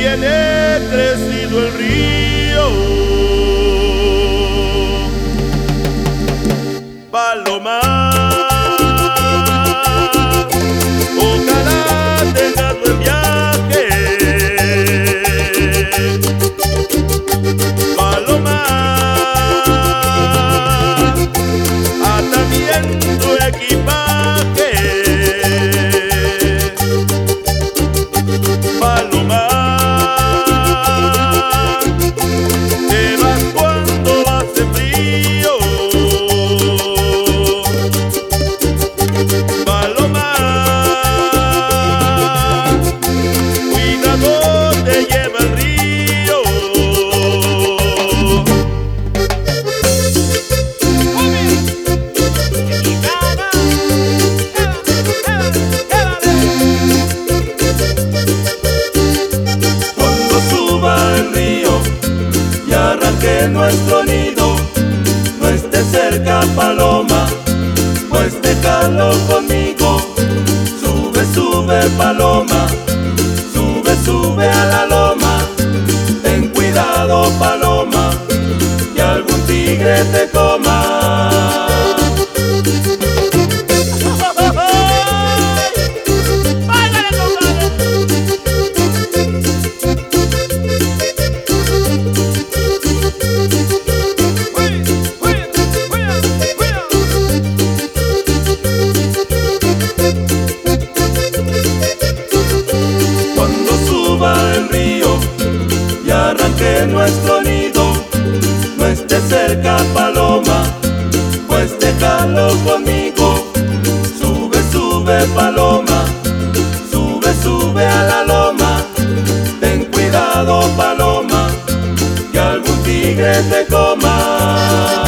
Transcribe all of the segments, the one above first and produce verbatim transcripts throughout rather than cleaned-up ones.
tiene crecido el río. Paloma, ojalá tengas buen viaje. Paloma, ata bien tu equipaje. Paloma, te vas cuando hace frío. Paloma, cuidado te lleva el río. Cuando suba el río y arranque nuestro nido, no estés cerca, paloma, pues déjalo conmigo. Sube, sube, paloma, sube, sube a la loma. Ten cuidado, paloma, que algún tigre te coma. Cuando suba el río y arranque nuestro nido, no estés cerca, paloma, pues déjalo conmigo. Sube, sube, paloma, sube, sube a la loma. Ten cuidado, paloma, que algún tigre te coma.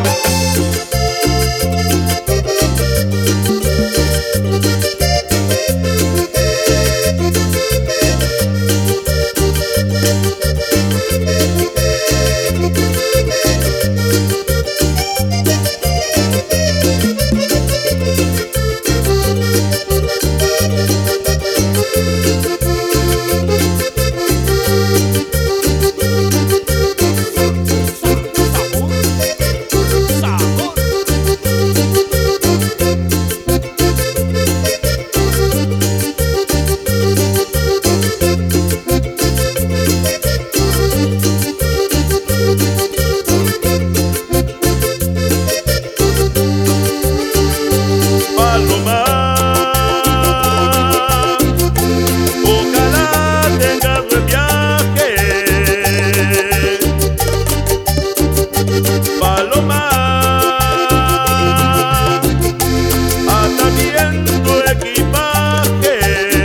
Paloma, ojalá tengas buen viaje. Paloma, ata bien tu equipaje.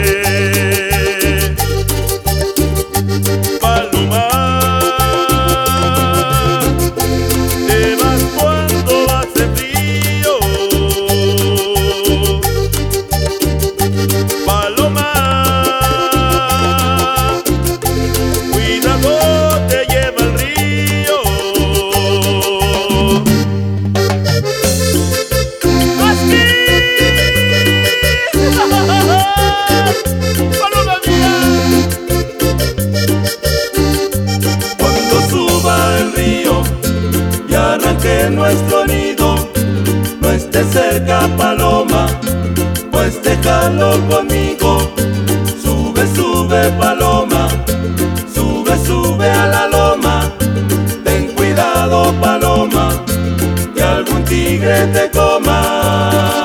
Paloma, te vas cuando hace frío. Paloma, cuidado te lleva el río. ¡Así! ¡Paloma mía! Cuando suba el río y arranque nuestro nido, no estés cerca, paloma, pues déjalo conmigo. Sube, sube, paloma, sube, sube a la loma. Ten cuidado, paloma, que algún tigre te coma.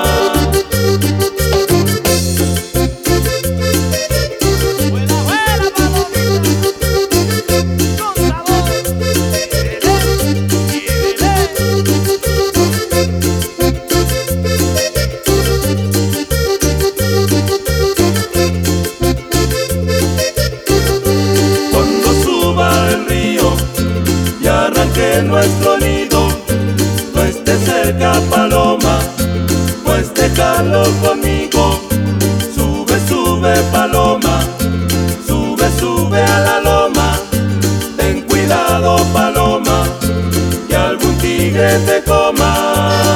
Que nuestro nido, no estés cerca, paloma, pues déjalo conmigo. Sube, sube, paloma, sube, sube a la loma. Ten cuidado, paloma, que algún tigre te coma.